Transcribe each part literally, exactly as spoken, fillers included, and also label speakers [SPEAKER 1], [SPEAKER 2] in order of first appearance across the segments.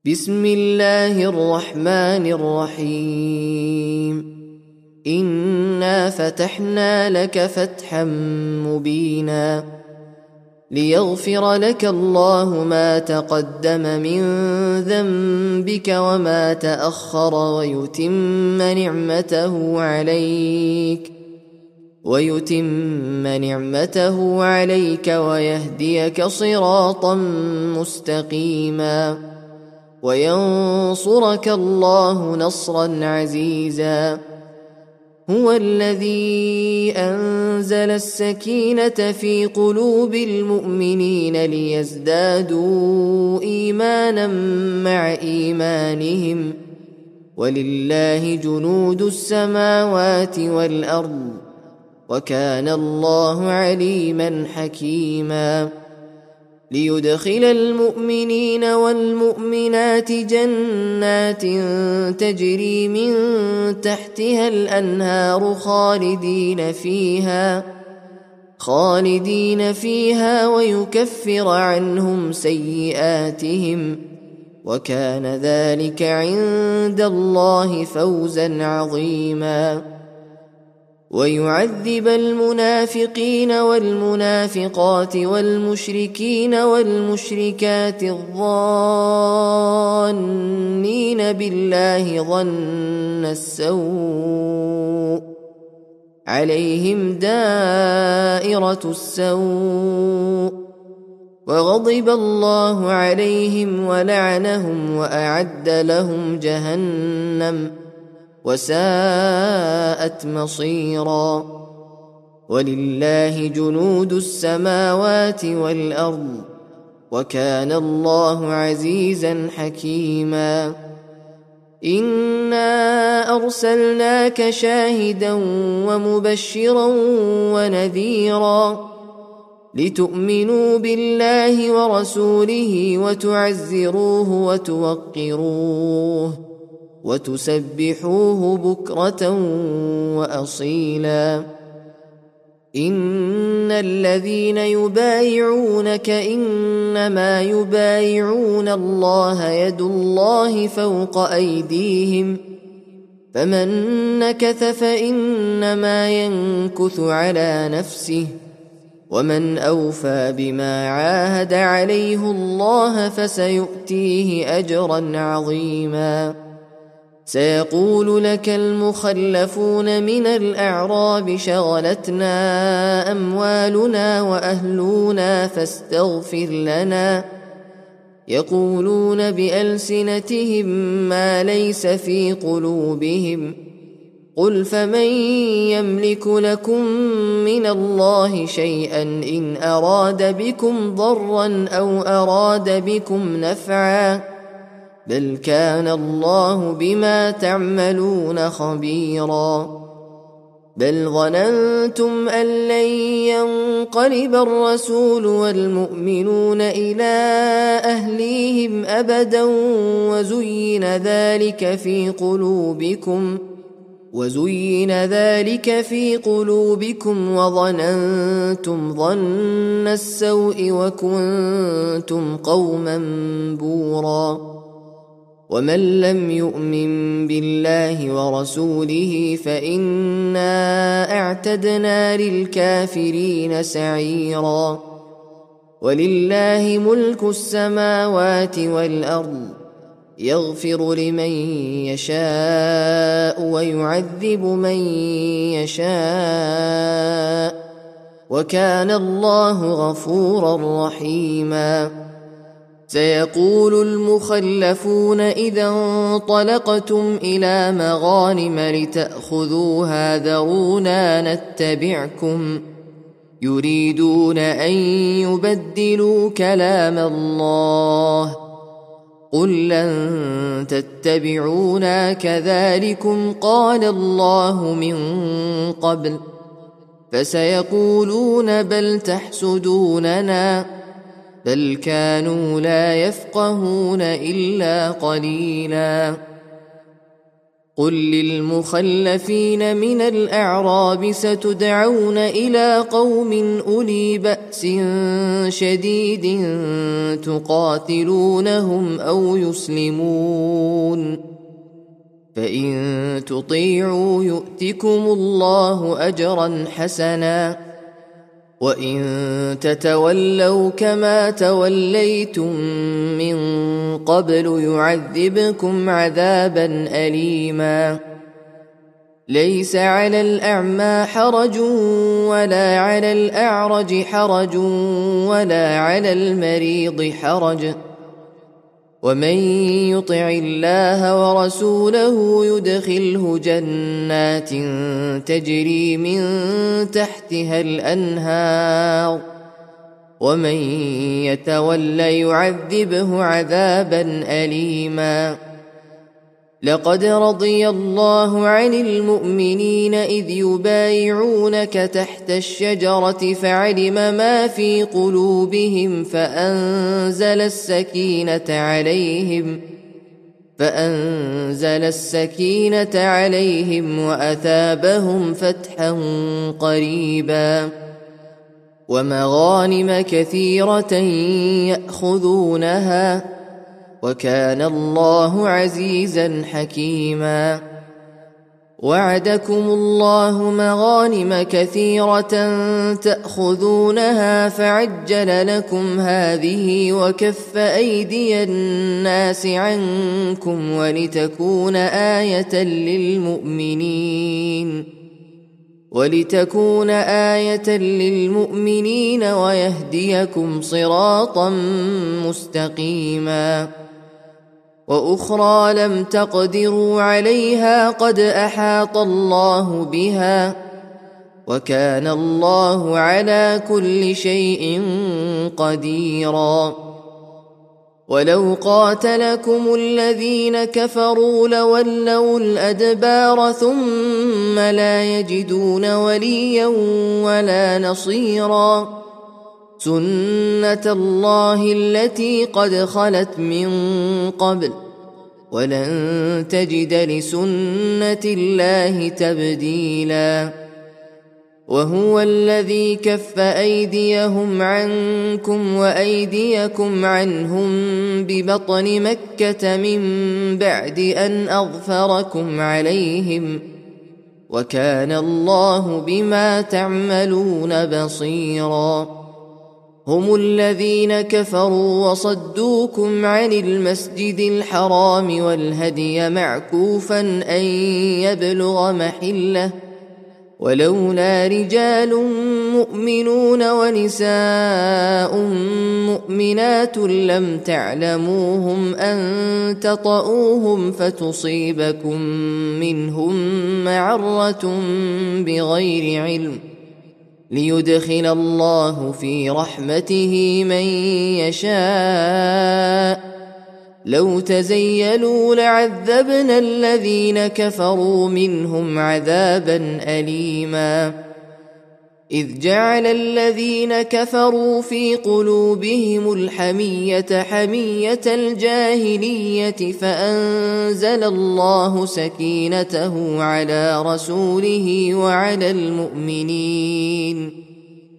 [SPEAKER 1] بسم الله الرحمن الرحيم. إنا فتحنا لك فتحا مبينا ليغفر لك الله ما تقدم من ذنبك وما تأخر ويتم نعمته عليك ويتم نعمته عليك ويهديك صراطا مستقيما وينصرك الله نصرا عزيزا. هو الذي أنزل السكينة في قلوب المؤمنين ليزدادوا إيمانا مع إيمانهم ولله جنود السماوات والأرض وكان الله عليما حكيما. ليدخل المؤمنين والمؤمنات جنات تجري من تحتها الأنهار خالدين فيها خالدين فيها ويكفر عنهم سيئاتهم وكان ذلك عند الله فوزا عظيما. ويعذب المنافقين والمنافقات والمشركين والمشركات الظانين بالله ظن السوء عليهم دائرة السوء وغضب الله عليهم ولعنهم وأعد لهم جهنم وساءت مصيرا. ولله جنود السماوات والأرض وكان الله عزيزا حكيما. إنا أرسلناك شاهدا ومبشرا ونذيرا لتؤمنوا بالله ورسوله وتعزروه وتوقروه وتسبحوه بكرة وأصيلا. إن الذين يبايعونك إنما يبايعون الله يد الله فوق أيديهم فمن نكث فإنما ينكث على نفسه ومن أوفى بما عاهد عليه الله فسيؤتيه أجرا عظيما. سيقول لك المخلفون من الأعراب شغلتنا أموالنا وأهلنا فاستغفر لنا يقولون بألسنتهم ما ليس في قلوبهم قل فمن يملك لكم من الله شيئا إن أراد بكم ضرا أو أراد بكم نفعا بل كان الله بما تعملون خبيرا. بل ظننتم أن لن ينقلب الرسول والمؤمنون إلى أهليهم أبدا وزين ذلك في قلوبكم وزين ذلك في قلوبكم وظننتم ظن السوء وكنتم قوما بورا. ومن لم يؤمن بالله ورسوله فإنا أعتدنا للكافرين سعيرا. ولله ملك السماوات والأرض يغفر لمن يشاء ويعذب من يشاء وكان الله غفورا رحيما. سيقول المخلفون إذا انطلقتم إلى مغانم لتأخذوها ذرونا نتبعكم يريدون أن يبدلوا كلام الله قل لن تتبعونا كذلكم قال الله من قبل فسيقولون بل تحسدوننا بل كانوا لا يفقهون إلا قليلا. قل للمخلفين من الأعراب ستدعون إلى قوم أولي بأس شديد تقاتلونهم أو يسلمون فإن تطيعوا يؤتكم الله أجرا حسنا وإن تتولوا كما توليتم من قبل يعذبكم عذابا أليما ليس على الأعمى حرج ولا على الأعرج حرج ولا على المريض حرج ومن يطع الله ورسوله يدخله جنات تجري من تحتها الأنهار ومن يتولى يعذبه عذابا أليما لقد رضي الله عن المؤمنين إذ يبايعونك تحت الشجرة فعلم ما في قلوبهم فأنزل السكينة عليهم فأنزل السكينة عليهم وأثابهم فتحا قريبا ومغانم كثيرة يأخذونها وكان الله عزيزا حكيما وعدكم الله مغانم كثيرة تأخذونها فعجل لكم هذه وكف أيدي الناس عنكم ولتكون آية للمؤمنين ولتكون آية للمؤمنين ويهديكم صراطا مستقيما وأخرى لم تقدروا عليها قد أحاط الله بها وكان الله على كل شيء قديرا ولو قاتلكم الذين كفروا لولوا الأدبار ثم لا يجدون وليا ولا نصيرا سنة الله التي قد خلت من قبل ولن تجد لسنة الله تبديلا وهو الذي كف أيديهم عنكم وأيديكم عنهم ببطن مكة من بعد أن أظفركم عليهم وكان الله بما تعملون بصيرا هم الذين كفروا وصدوكم عن المسجد الحرام والهدي معكوفا أن يبلغ محله ولولا رجال مؤمنون ونساء مؤمنات لم تعلموهم أن تطؤوهم فتصيبكم منهم معرة بغير علم ليدخل الله في رحمته من يشاء لو تزيلوا لعذبنا الذين كفروا منهم عذابا أليما إذ جعل الذين كفروا في قلوبهم الحمية حمية الجاهلية فأنزل الله سكينته على رسوله وعلى المؤمنين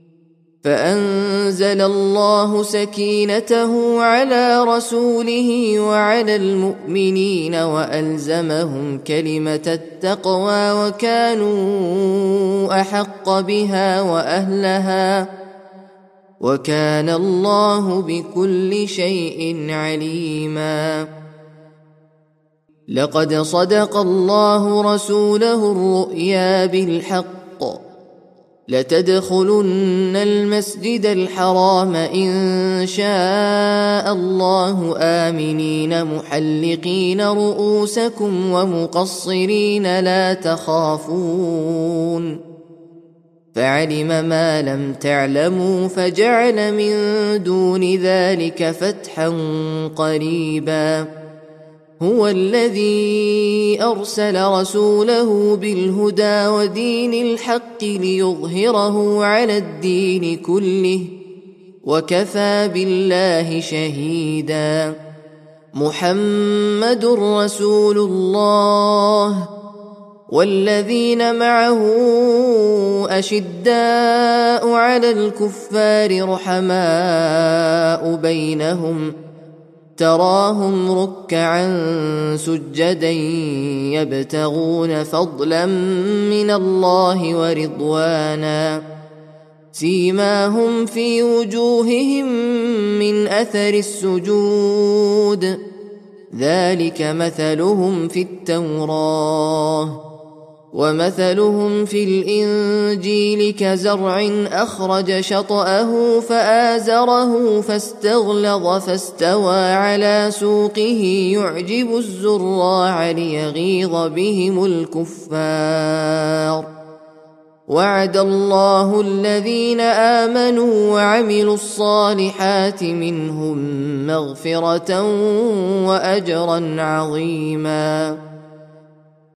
[SPEAKER 1] فأنزل الله سكينته على رسوله وعلى المؤمنين وألزمهم كلمة التقوى وكانوا أحق بها وأهلها وكان الله بكل شيء عليما لقد صدق الله رسوله الرؤيا بالحق لتدخلن المسجد الحرام إن شاء الله آمنين محلقين رؤوسكم ومقصرين لا تخافون فعلم ما لم تعلموا فجعل من دون ذلك فتحا قريبا هو الذي أرسل رسوله بالهدى ودين الحق ليظهره على الدين كله وكفى بالله شهيدا محمد رسول الله والذين معه أشداء على الكفار رحماء بينهم تراهم ركعا سجدا يبتغون فضلا من الله ورضوانا سيماهم في وجوههم من أثر السجود ذلك مثلهم في التوراة ومثلهم في الإنجيل كزرع أخرج شطأه فآزره فاستغلظ فاستوى على سوقه يعجب الزراع ليغيظ بهم الكفار وعد الله الذين آمنوا وعملوا الصالحات منهم مغفرة وأجرا عظيما